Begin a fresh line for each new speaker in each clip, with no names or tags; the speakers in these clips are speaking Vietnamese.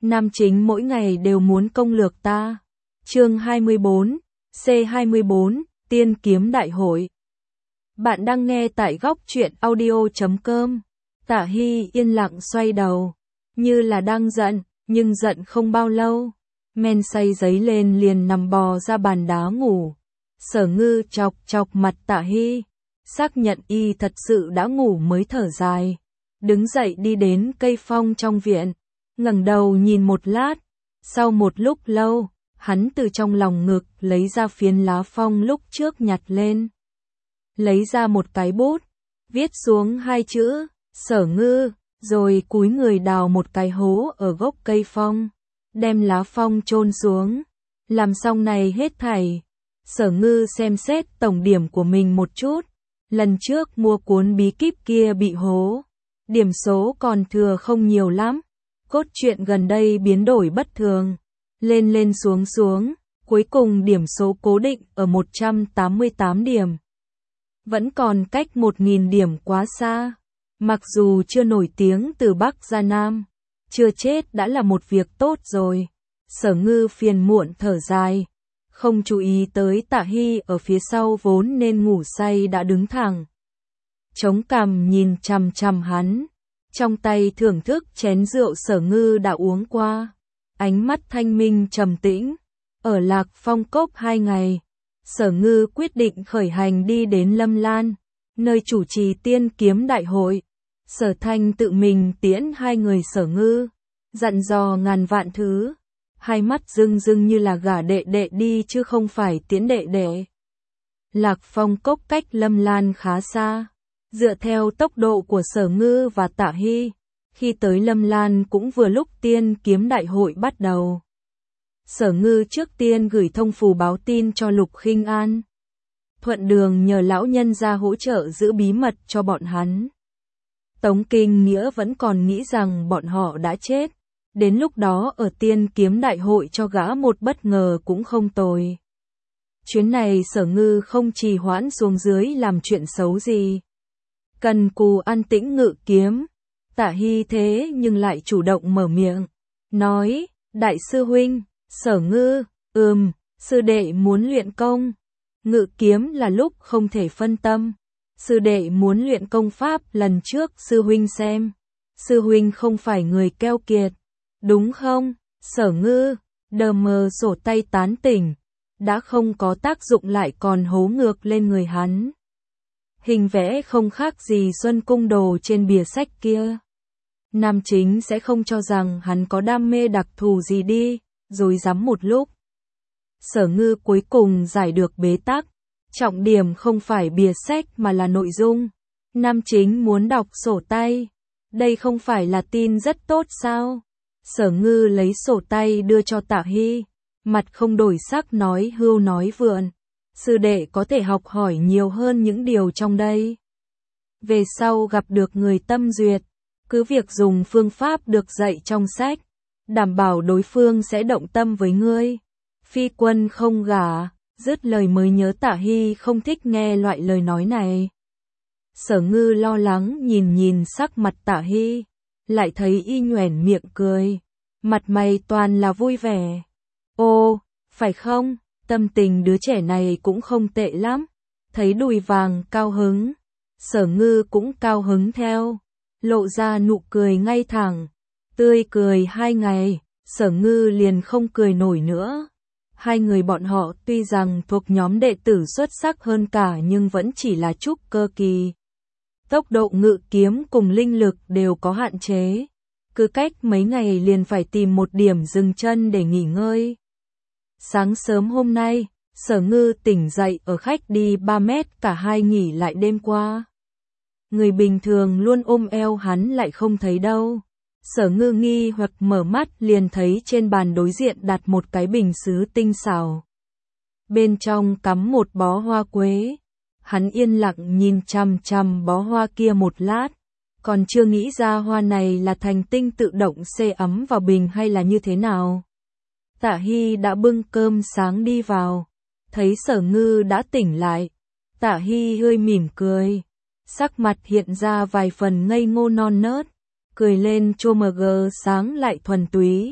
Nam chính mỗi ngày đều muốn công lược ta. Chương 24, C24, Tiên kiếm đại hội. Bạn đang nghe tại góc truyện audio.com. Tả Hy yên lặng xoay đầu, như là đang giận, nhưng giận không bao lâu. Men say giấy lên liền nằm bò ra bàn đá ngủ. Sở Ngư chọc chọc mặt Tả Hy, xác nhận y thật sự đã ngủ mới thở dài. Đứng dậy đi đến cây phong trong viện, ngẩng đầu nhìn một lát. Sau một lúc lâu, hắn từ trong lòng ngực lấy ra phiến lá phong lúc trước nhặt lên. Lấy ra một cái bút, viết xuống hai chữ, Sở Ngư, rồi cúi người đào một cái hố ở gốc cây phong, đem lá phong chôn xuống. Làm xong này hết thảy, Sở Ngư xem xét tổng điểm của mình một chút. Lần trước mua cuốn bí kíp kia bị hố, điểm số còn thừa không nhiều lắm. Cốt truyện gần đây biến đổi bất thường, lên lên xuống xuống, cuối cùng điểm số cố định ở 188 điểm. Vẫn còn cách 1000 điểm quá xa. Mặc dù chưa nổi tiếng từ Bắc ra Nam, chưa chết đã là một việc tốt rồi. Sở Ngư phiền muộn thở dài, không chú ý tới Tả Hy ở phía sau vốn nên ngủ say đã đứng thẳng, chống cằm nhìn chằm chằm hắn, trong tay thưởng thức chén rượu Sở Ngư đã uống qua, ánh mắt thanh minh trầm tĩnh. Ở Lạc Phong Cốc 2 ngày, Sở Ngư quyết định khởi hành đi đến Lâm Lan, nơi chủ trì tiên kiếm đại hội. Sở Thanh tự mình tiễn hai người Sở Ngư, dặn dò ngàn vạn thứ, hai mắt rưng rưng như là gả đệ đệ đi chứ không phải tiễn đệ đệ. Lạc Phong Cốc cách Lâm Lan khá xa, dựa theo tốc độ của Sở Ngư và Tả Hy, khi tới Lâm Lan cũng vừa lúc tiên kiếm đại hội bắt đầu. Sở Ngư trước tiên gửi thông phù báo tin cho Lục Khinh An, thuận đường nhờ lão nhân ra hỗ trợ giữ bí mật cho bọn hắn. Tống Kinh Nghĩa vẫn còn nghĩ rằng bọn họ đã chết, đến lúc đó ở tiên kiếm đại hội cho gã một bất ngờ cũng không tồi. Chuyến này Sở Ngư không trì hoãn xuống dưới làm chuyện xấu gì, cần cù an tĩnh ngự kiếm. Tả Hy thế nhưng lại chủ động mở miệng, nói, đại sư huynh. Sở Ngư, sư đệ muốn luyện công. Ngự kiếm là lúc không thể phân tâm. Sư đệ muốn luyện công pháp lần trước sư huynh xem. Sư huynh không phải người keo kiệt, đúng không? Sở Ngư, đờ mờ sổ tay tán tỉnh, đã không có tác dụng lại còn hố ngược lên người hắn. Hình vẽ không khác gì Xuân Cung Đồ trên bìa sách kia. Nam chính sẽ không cho rằng hắn có đam mê đặc thù gì đi. Rồi dám một lúc, Sở Ngư cuối cùng giải được bế tắc. Trọng điểm không phải bìa sách mà là nội dung. Nam chính muốn đọc sổ tay. Đây không phải là tin rất tốt sao? Sở Ngư lấy sổ tay đưa cho Tả Hy, mặt không đổi sắc nói hưu nói vượn. Sư đệ có thể học hỏi nhiều hơn những điều trong đây. Về sau gặp được người tâm duyệt, cứ việc dùng phương pháp được dạy trong sách, đảm bảo đối phương sẽ động tâm với ngươi. Phi quân không gả, dứt lời mới nhớ Tả Hy không thích nghe loại lời nói này. Sở Ngư lo lắng nhìn nhìn sắc mặt Tả Hy, lại thấy y nhoẻn miệng cười, mặt mày toàn là vui vẻ. Ô, phải không, tâm tình đứa trẻ này cũng không tệ lắm. Thấy đùi vàng cao hứng, Sở Ngư cũng cao hứng theo, lộ ra nụ cười ngay thẳng. Tươi cười 2 ngày, Sở Ngư liền không cười nổi nữa. Hai người bọn họ tuy rằng thuộc nhóm đệ tử xuất sắc hơn cả nhưng vẫn chỉ là trúc cơ kỳ. Tốc độ ngự kiếm cùng linh lực đều có hạn chế. Cứ cách mấy ngày liền phải tìm một điểm dừng chân để nghỉ ngơi. Sáng sớm hôm nay, Sở Ngư tỉnh dậy ở khách đi 3 mét, cả hai nghỉ lại đêm qua. Người bình thường luôn ôm eo hắn lại không thấy đâu. Sở Ngư nghi hoặc mở mắt liền thấy trên bàn đối diện đặt một cái bình sứ tinh xảo. Bên trong cắm một bó hoa quế. Hắn yên lặng nhìn chằm chằm bó hoa kia một lát. Còn chưa nghĩ ra hoa này là thành tinh tự động xê ấm vào bình hay là như thế nào. Tả Hy đã bưng cơm sáng đi vào. Thấy Sở Ngư đã tỉnh lại. Tả Hy hơi mỉm cười. Sắc mặt hiện ra vài phần ngây ngô non nớt. Cười lên chô mờ gờ sáng lại thuần túy.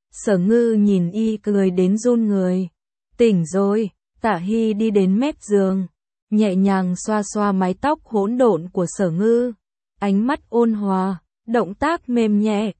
Sở Ngư nhìn y cười đến run người. Tỉnh rồi, Tạ Hy đi đến mép giường, nhẹ nhàng xoa xoa mái tóc hỗn độn của Sở Ngư. Ánh mắt ôn hòa, động tác mềm nhẹ,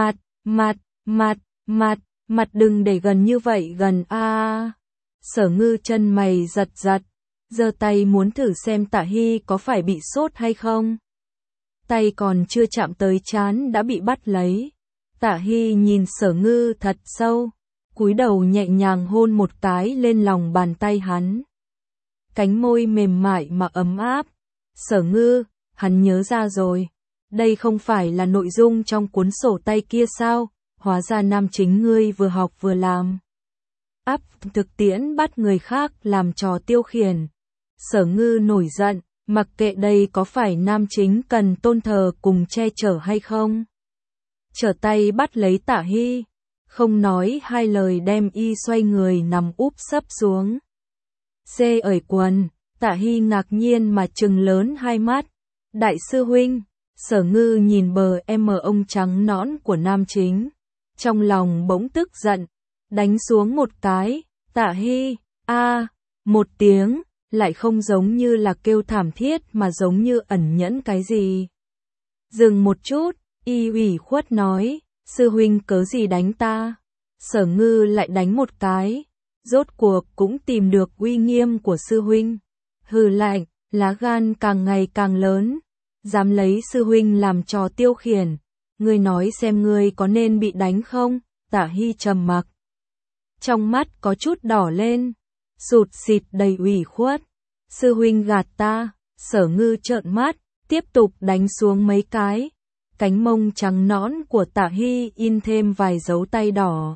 mặt đừng để gần như vậy gần a. Sở Ngư chân mày giật giật, giơ tay muốn thử xem Tạ Hy có phải bị sốt hay không. Tay còn chưa chạm tới trán đã bị bắt lấy. Tạ Hy nhìn Sở Ngư thật sâu, cúi đầu nhẹ nhàng hôn một cái lên lòng bàn tay hắn. Cánh môi mềm mại mà ấm áp. Sở Ngư, hắn nhớ ra rồi. Đây không phải là nội dung trong cuốn sổ tay kia sao? Hóa ra nam chính ngươi vừa học vừa làm. Áp thực tiễn bắt người khác làm trò tiêu khiển. Sở Ngư nổi giận, mặc kệ đây có phải nam chính cần tôn thờ cùng che chở hay không. Trở tay bắt lấy Tạ Hy, không nói hai lời đem y xoay người nằm úp sấp xuống. Xê ởi quần, Tạ Hy ngạc nhiên mà trừng lớn hai mắt. Đại sư huynh, Sở Ngư nhìn bờ em ông trắng nõn của nam chính. Trong lòng bỗng tức giận, đánh xuống một cái. Tạ Hy, một tiếng, lại không giống như là kêu thảm thiết mà giống như ẩn nhẫn cái gì. Dừng một chút, y ủy khuất nói, sư huynh cớ gì đánh ta. Sở Ngư lại đánh một cái, rốt cuộc cũng tìm được uy nghiêm của sư huynh. Hừ lạnh, lá gan càng ngày càng lớn, dám lấy sư huynh làm trò tiêu khiển. Ngươi nói xem ngươi có nên bị đánh không? Tạ Hy trầm mặc, trong mắt có chút đỏ lên, sụt sịt đầy ủy khuất. Sư huynh gạt ta. Sở Ngư trợn mắt, tiếp tục đánh xuống mấy cái. Cánh mông trắng nõn của Tạ Hy in thêm vài dấu tay đỏ.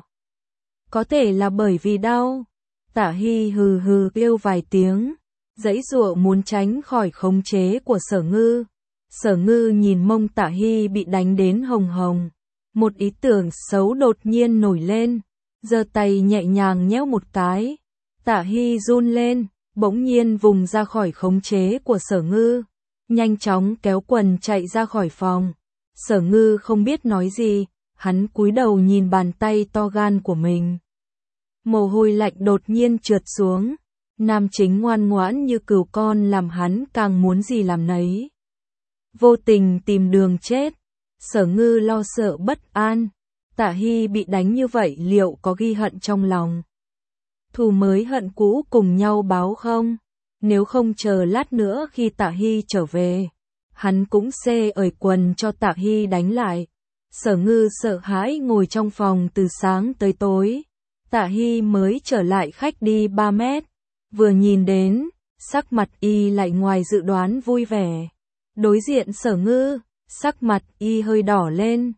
Có thể là bởi vì đau. Tạ Hy hừ hừ kêu vài tiếng, giãy giụa muốn tránh khỏi khống chế của Sở Ngư. Sở Ngư nhìn mông Tạ Hy bị đánh đến hồng hồng, một ý tưởng xấu đột nhiên nổi lên, giơ tay nhẹ nhàng nhéo một cái. Tạ Hy run lên, bỗng nhiên vùng ra khỏi khống chế của Sở Ngư, nhanh chóng kéo quần chạy ra khỏi phòng. Sở Ngư không biết nói gì, hắn cúi đầu nhìn bàn tay to gan của mình. Mồ hôi lạnh đột nhiên trượt xuống, nam chính ngoan ngoãn như cừu con làm hắn càng muốn gì làm nấy. Vô tình tìm đường chết. Sở Ngư lo sợ bất an. Tạ Hy bị đánh như vậy liệu có ghi hận trong lòng? Thù mới hận cũ cùng nhau báo không? Nếu không chờ lát nữa khi Tạ Hy trở về, hắn cũng xê ởi quần cho Tạ Hy đánh lại. Sở Ngư sợ hãi ngồi trong phòng từ sáng tới tối. Tạ Hy mới trở lại khách đi 3 mét. Vừa nhìn đến, sắc mặt y lại ngoài dự đoán vui vẻ. Đối diện Sở Ngư, sắc mặt y hơi đỏ lên,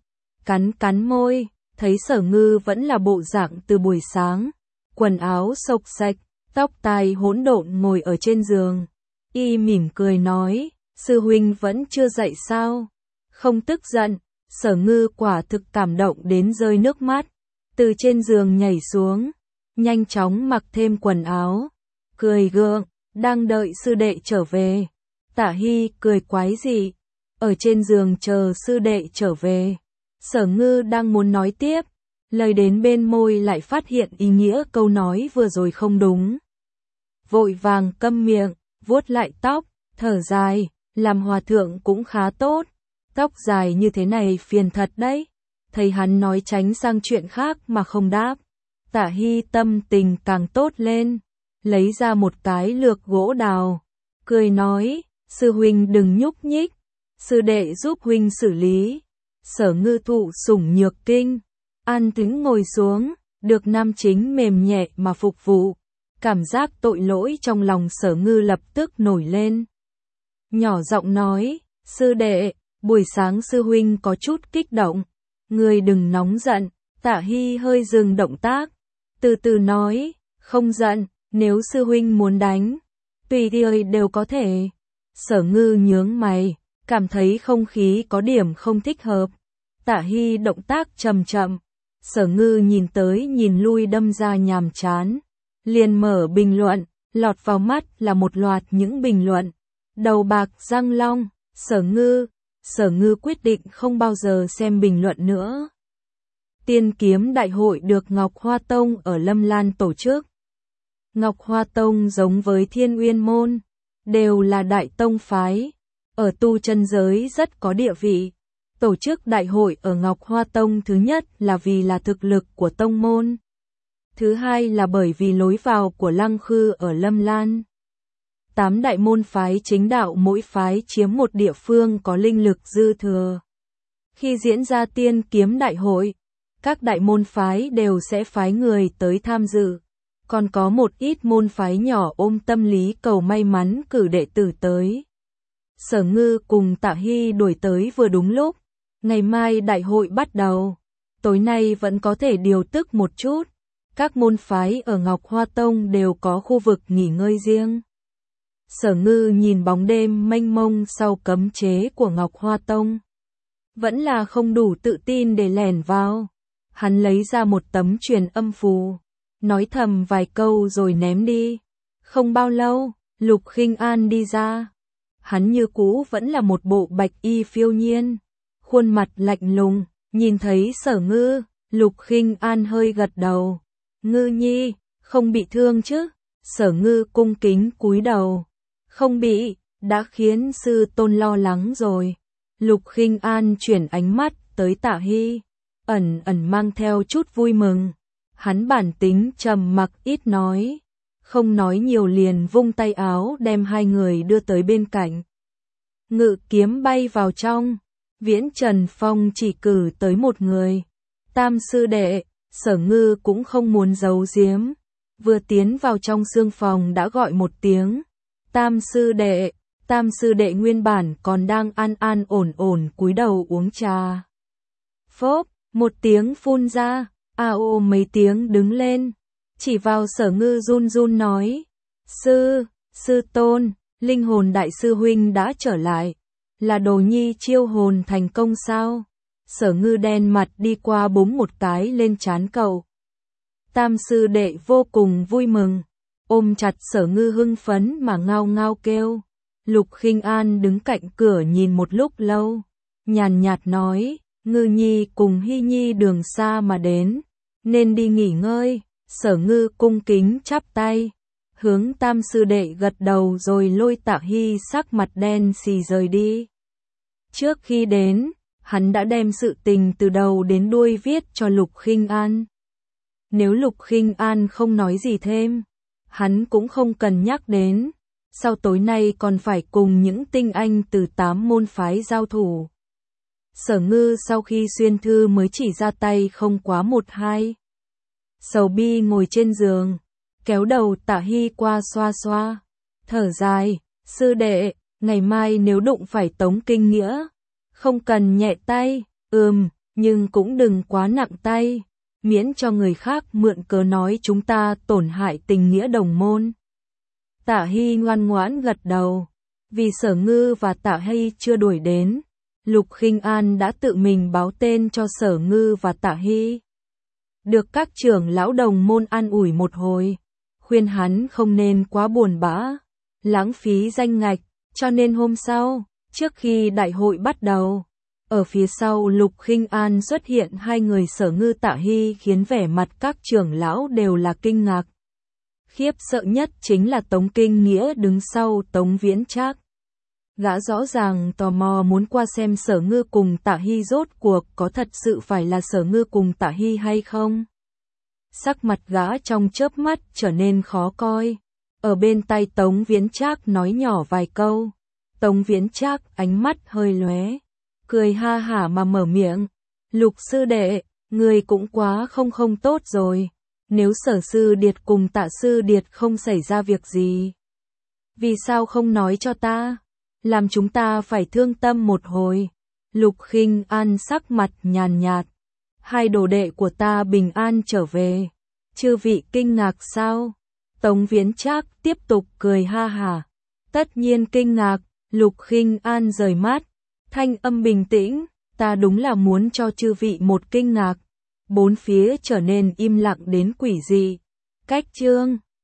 cắn môi, thấy Sở Ngư vẫn là bộ dạng từ buổi sáng, quần áo xộc xạch, tóc tai hỗn độn ngồi ở trên giường. Y mỉm cười nói, sư huynh vẫn chưa dậy sao? Không tức giận. Sở Ngư quả thực cảm động đến rơi nước mắt, từ trên giường nhảy xuống, nhanh chóng mặc thêm quần áo, cười gượng, đang đợi sư đệ trở về. Tạ Hy cười quái dị, ở trên giường chờ sư đệ trở về. Sở Ngư đang muốn nói tiếp, lời đến bên môi lại phát hiện ý nghĩa câu nói vừa rồi không đúng. Vội vàng câm miệng, vuốt lại tóc, thở dài, làm hòa thượng cũng khá tốt. Tóc dài như thế này phiền thật đấy. Thấy hắn nói tránh sang chuyện khác mà không đáp, Tạ Hy tâm tình càng tốt lên, lấy ra một cái lược gỗ đào, cười nói, sư huynh đừng nhúc nhích, sư đệ giúp huynh xử lý. Sở Ngư thụ sủng nhược kinh, an tĩnh ngồi xuống, được nam chính mềm nhẹ mà phục vụ. Cảm giác tội lỗi trong lòng Sở Ngư lập tức nổi lên. Nhỏ giọng nói, sư đệ, buổi sáng sư huynh có chút kích động, người đừng nóng giận. Tạ Hy hơi dừng động tác, từ từ nói, không giận, nếu sư huynh muốn đánh, tùy tiện đều có thể. Sở Ngư nhướng mày, cảm thấy không khí có điểm không thích hợp. Tạ Hy động tác chậm chậm, Sở Ngư nhìn tới nhìn lui đâm ra nhàm chán, liền mở bình luận, lọt vào mắt là một loạt những bình luận. Đầu bạc răng long, Sở Ngư quyết định không bao giờ xem bình luận nữa. Tiên kiếm đại hội được Ngọc Hoa Tông ở Lâm Lan tổ chức. Ngọc Hoa Tông giống với Thiên Uyên Môn, đều là đại tông phái, ở tu chân giới rất có địa vị. Tổ chức đại hội ở Ngọc Hoa Tông thứ nhất là vì là thực lực của tông môn. Thứ hai là bởi vì lối vào của Lăng Khư ở Lâm Lan. 8 đại môn phái chính đạo mỗi phái chiếm một địa phương có linh lực dư thừa. Khi diễn ra tiên kiếm đại hội, các đại môn phái đều sẽ phái người tới tham dự. Còn có một ít môn phái nhỏ ôm tâm lý cầu may mắn cử đệ tử tới. Sở Ngư cùng Tạ Hy đuổi tới vừa đúng lúc. Ngày mai đại hội bắt đầu. Tối nay vẫn có thể điều tức một chút. Các môn phái ở Ngọc Hoa Tông đều có khu vực nghỉ ngơi riêng. Sở Ngư nhìn bóng đêm mênh mông sau cấm chế của Ngọc Hoa Tông. Vẫn là không đủ tự tin để lẻn vào. Hắn lấy ra một tấm truyền âm phù, nói thầm vài câu rồi ném đi. Không bao lâu, Lục Khinh An đi ra. Hắn như cũ vẫn là một bộ bạch y phiêu nhiên, khuôn mặt lạnh lùng, nhìn thấy Sở Ngư, Lục Khinh An hơi gật đầu. Ngư nhi, không bị thương chứ? Sở Ngư cung kính cúi đầu. Không bị, đã khiến sư tôn lo lắng rồi. Lục Khinh An chuyển ánh mắt tới Tạ Hy, ẩn mang theo chút vui mừng. Hắn bản tính trầm mặc ít nói, không nói nhiều liền vung tay áo đem hai người đưa tới bên cạnh. Ngự kiếm bay vào trong, Viễn Trần Phong chỉ cử tới một người. Tam sư đệ, Sở Ngư cũng không muốn giấu giếm. Vừa tiến vào trong xương phòng đã gọi một tiếng. Tam sư đệ nguyên bản còn đang an ổn cúi đầu uống trà. Phốp, một tiếng phun ra, ao mấy tiếng đứng lên, chỉ vào Sở Ngư run run nói. Sư tôn, linh hồn đại sư huynh đã trở lại, là đồ nhi chiêu hồn thành công sao? Sở Ngư đen mặt đi qua búng một cái lên trán cậu. Tam sư đệ vô cùng vui mừng, ôm chặt Sở Ngư hưng phấn mà ngao ngao kêu. Lục Khinh An đứng cạnh cửa nhìn một lúc lâu, nhàn nhạt nói, Ngư nhi cùng Hy nhi đường xa mà đến, nên đi nghỉ ngơi. Sở Ngư cung kính chắp tay, hướng tam sư đệ gật đầu rồi lôi Tạ Hy sắc mặt đen xì rời đi. Trước khi đến, hắn đã đem sự tình từ đầu đến đuôi viết cho Lục Khinh An. Nếu Lục Khinh An không nói gì thêm, hắn cũng không cần nhắc đến. Sau tối nay còn phải cùng những tinh anh từ 8 môn phái giao thủ. Sở Ngư sau khi xuyên thư mới chỉ ra tay không quá 1-2. Sầu bi ngồi trên giường, kéo đầu Tạ Hy qua xoa xoa, thở dài, sư đệ, ngày mai nếu đụng phải Tống Kinh Nghĩa, không cần nhẹ tay, nhưng cũng đừng quá nặng tay, miễn cho người khác mượn cớ nói chúng ta tổn hại tình nghĩa đồng môn. Tạ Hy ngoan ngoãn gật đầu, vì Sở Ngư và Tạ Hy chưa đuổi đến, Lục Khinh An đã tự mình báo tên cho Sở Ngư và Tạ Hy. Được các trưởng lão đồng môn an ủi một hồi, khuyên hắn không nên quá buồn bã, lãng phí danh ngạch, cho nên hôm sau, trước khi đại hội bắt đầu, ở phía sau Lục Khinh An xuất hiện hai người Sở Ngư Tạ Hy khiến vẻ mặt các trưởng lão đều là kinh ngạc. Khiếp sợ nhất chính là Tống Kinh Nghĩa đứng sau Tống Viễn Trác. Gã rõ ràng tò mò muốn qua xem Sở Ngư cùng Tạ Hy rốt cuộc có thật sự phải là Sở Ngư cùng Tạ Hy hay không. Sắc mặt gã trong chớp mắt trở nên khó coi. Ở bên tai Tống Viễn Trác nói nhỏ vài câu. Tống Viễn Trác ánh mắt hơi lóe, cười ha hả mà mở miệng. Lục sư đệ, người cũng quá không tốt rồi. Nếu Sở sư điệt cùng Tạ sư điệt không xảy ra việc gì, vì sao không nói cho ta? Làm chúng ta phải thương tâm một hồi. Lục Khinh An sắc mặt nhàn nhạt. Hai đồ đệ của ta bình an trở về. Chư vị kinh ngạc sao? Tống Viễn Trác tiếp tục cười ha hả. Tất nhiên kinh ngạc. Lục Khinh An rời mắt, thanh âm bình tĩnh. Ta đúng là muốn cho chư vị một kinh ngạc. Bốn phía trở nên im lặng đến quỷ dị. Cách chương